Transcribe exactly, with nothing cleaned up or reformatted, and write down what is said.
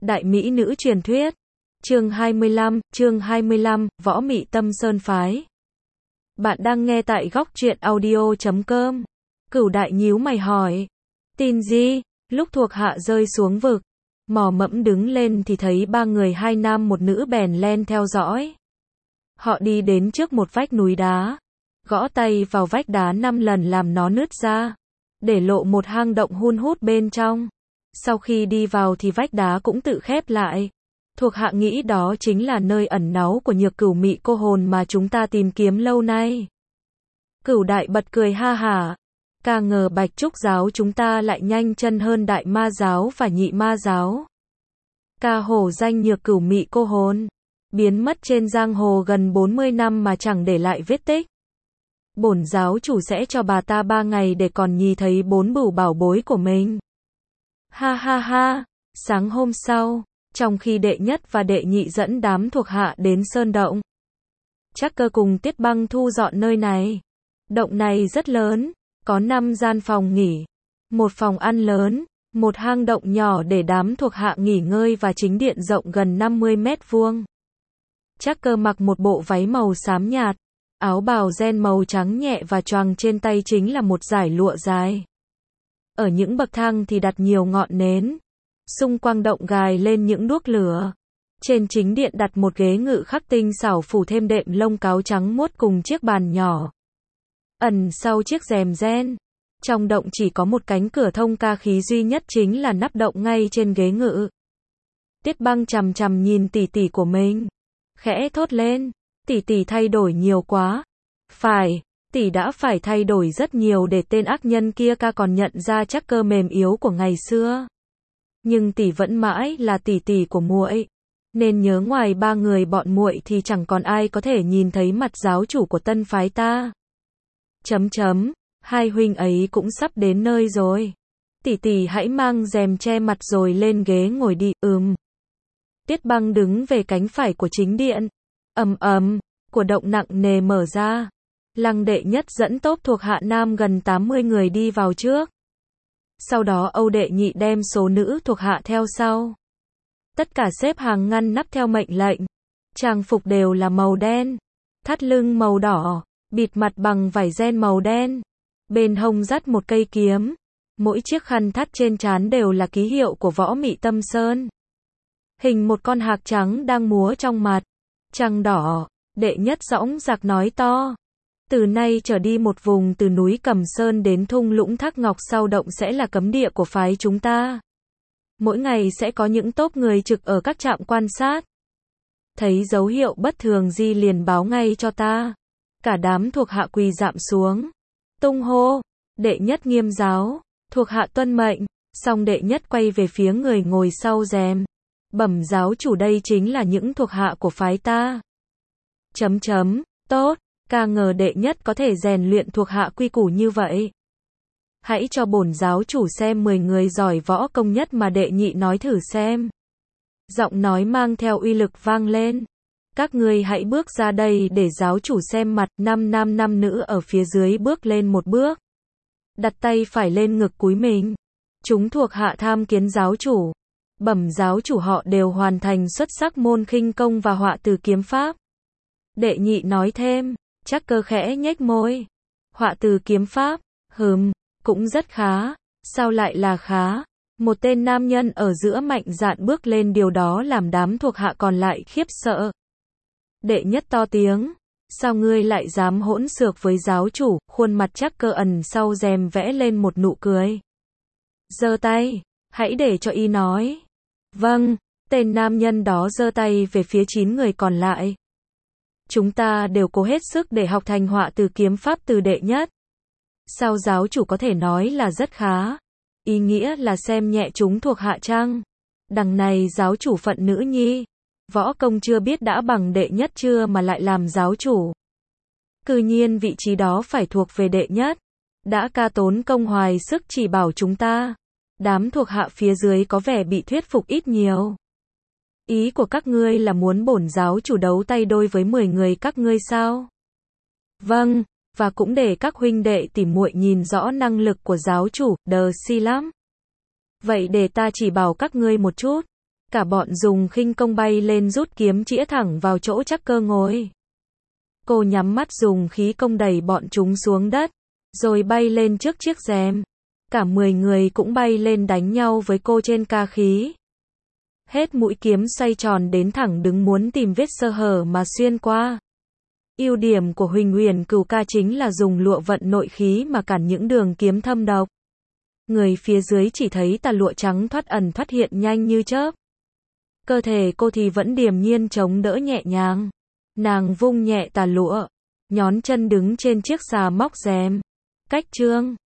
Đại mỹ nữ truyền thuyết. Chương hai mươi lăm, chương hai mươi lăm, Võ Mị Tâm Sơn Phái. Bạn đang nghe tại góc truyện audio chấm com. Cửu đại nhíu mày hỏi. Tin gì? Lúc thuộc hạ rơi xuống vực, mò mẫm đứng lên thì thấy ba người hai nam một nữ bèn len theo dõi. Họ đi đến trước một vách núi đá, gõ tay vào vách đá năm lần làm nó nứt ra, để lộ một hang động hun hút bên trong. Sau khi đi vào thì vách đá cũng tự khép lại. Thuộc hạ nghĩ đó chính là nơi ẩn náu của Nhược Cửu Mị cô hồn mà chúng ta tìm kiếm lâu nay. Cửu đại bật cười ha hả. Ca ngờ Bạch Trúc giáo chúng ta lại nhanh chân hơn Đại Ma giáo và Nhị Ma giáo. Ca hổ danh Nhược Cửu Mị cô hồn, biến mất trên giang hồ gần bốn mươi năm mà chẳng để lại vết tích. Bổn giáo chủ sẽ cho bà ta ba ngày để còn nhì thấy bốn bửu bảo bối của mình. Ha ha ha. Sáng hôm sau, trong khi đệ nhất và đệ nhị dẫn đám thuộc hạ đến sơn động, Trác Cơ cùng Tiết Băng thu dọn nơi này. Động này rất lớn, có năm gian phòng nghỉ, một phòng ăn lớn, một hang động nhỏ để đám thuộc hạ nghỉ ngơi và chính điện rộng gần năm mươi mét vuông. Trác Cơ mặc một bộ váy màu xám nhạt, áo bào ren màu trắng nhẹ và choàng trên tay chính là một dải lụa dài. Ở những bậc thang thì đặt nhiều ngọn nến, xung quanh động gài lên những đuốc lửa. Trên chính điện đặt một ghế ngự khắc tinh xảo phủ thêm đệm lông cáo trắng muốt cùng chiếc bàn nhỏ. Ẩn sau chiếc rèm ren, trong động chỉ có một cánh cửa thông ca khí duy nhất chính là nắp động ngay trên ghế ngự. Tiết Băng chằm chằm nhìn tỷ tỷ của mình, khẽ thốt lên, tỷ tỷ thay đổi nhiều quá. Phải, tỷ đã phải thay đổi rất nhiều để tên ác nhân kia ca còn nhận ra Trác Cơ mềm yếu của ngày xưa. Nhưng tỷ vẫn mãi là tỷ tỷ của muội, nên nhớ ngoài ba người bọn muội thì chẳng còn ai có thể nhìn thấy mặt giáo chủ của tân phái ta. Chấm chấm, hai huynh ấy cũng sắp đến nơi rồi. Tỷ tỷ hãy mang rèm che mặt rồi lên ghế ngồi đi. Ừm. Tiết Băng đứng về cánh phải của chính điện. Ầm ầm, của động nặng nề mở ra. Lăng đệ nhất dẫn tốp thuộc hạ nam gần tám mươi người đi vào trước. Sau đó Âu đệ nhị đem số nữ thuộc hạ theo sau. Tất cả xếp hàng ngăn nắp theo mệnh lệnh. Trang phục đều là màu đen, thắt lưng màu đỏ, bịt mặt bằng vải ren màu đen. Bên hông dắt một cây kiếm. Mỗi chiếc khăn thắt trên trán đều là ký hiệu của Võ Mị Tâm Sơn. Hình một con hạc trắng đang múa trong mặt trăng đỏ. Đệ nhất dõng dạc nói to. Từ nay trở đi một vùng từ núi Cẩm Sơn đến thung lũng Thác Ngọc sau động sẽ là cấm địa của phái chúng ta. Mỗi ngày sẽ có những tốp người trực ở các trạm quan sát. Thấy dấu hiệu bất thường gì liền báo ngay cho ta. Cả đám thuộc hạ quỳ rạp xuống, tung hô, đệ nhất nghiêm giáo, thuộc hạ tuân mệnh. Xong đệ nhất quay về phía người ngồi sau rèm. Bẩm giáo chủ, đây chính là những thuộc hạ của phái ta. Chấm chấm, tốt. Ca ngờ đệ nhất có thể rèn luyện thuộc hạ quy củ như vậy. Hãy cho bổn giáo chủ xem mười người giỏi võ công nhất mà đệ nhị nói thử xem. Giọng nói mang theo uy lực vang lên. Các ngươi hãy bước ra đây để giáo chủ xem mặt. Năm nam năm nữ ở phía dưới bước lên một bước, đặt tay phải lên ngực cúi mình. Chúng thuộc hạ tham kiến giáo chủ. Bẩm giáo chủ, họ đều hoàn thành xuất sắc môn khinh công và họa từ kiếm pháp. Đệ nhị nói thêm. Trác Cơ khẽ nhếch môi. Họa từ kiếm pháp, hừm, cũng rất khá. Sao lại là khá? Một tên nam nhân ở giữa mạnh dạn bước lên, điều đó làm đám thuộc hạ còn lại khiếp sợ. Đệ nhất to tiếng. Sao ngươi lại dám hỗn xược với giáo chủ? Khuôn mặt Trác Cơ ẩn sau rèm vẽ lên một nụ cười. Giơ tay, hãy để cho y nói. Vâng, tên nam nhân đó giơ tay về phía chín người còn lại. Chúng ta đều cố hết sức để học thành họa từ kiếm pháp từ đệ nhất. Sao giáo chủ có thể nói là rất khá? Ý nghĩa là xem nhẹ chúng thuộc hạ chăng? Đằng này giáo chủ phận nữ nhi, võ công chưa biết đã bằng đệ nhất chưa mà lại làm giáo chủ. Cư nhiên vị trí đó phải thuộc về đệ nhất. Đã ca tốn công hoài sức chỉ bảo chúng ta. Đám thuộc hạ phía dưới có vẻ bị thuyết phục ít nhiều. Ý của các ngươi là muốn bổn giáo chủ đấu tay đôi với mười người các ngươi sao? Vâng, và cũng để các huynh đệ tỉ muội nhìn rõ năng lực của giáo chủ, đờ si lắm. Vậy để ta chỉ bảo các ngươi một chút. Cả bọn dùng khinh công bay lên rút kiếm chĩa thẳng vào chỗ chắc cơ ngồi. Cô nhắm mắt dùng khí công đẩy bọn chúng xuống đất, rồi bay lên trước chiếc rèm. Cả mười người cũng bay lên đánh nhau với cô trên ca khí. Hết mũi kiếm xoay tròn đến thẳng đứng muốn tìm vết sơ hở mà xuyên qua. Ưu điểm của Huỳnh Uyển Cửu ca chính là dùng lụa vận nội khí mà cản những đường kiếm thâm độc. Người phía dưới chỉ thấy tà lụa trắng thoát ẩn thoát hiện nhanh như chớp. Cơ thể cô thì vẫn điềm nhiên chống đỡ nhẹ nhàng. Nàng vung nhẹ tà lụa, nhón chân đứng trên chiếc xà móc rèm. Cách chương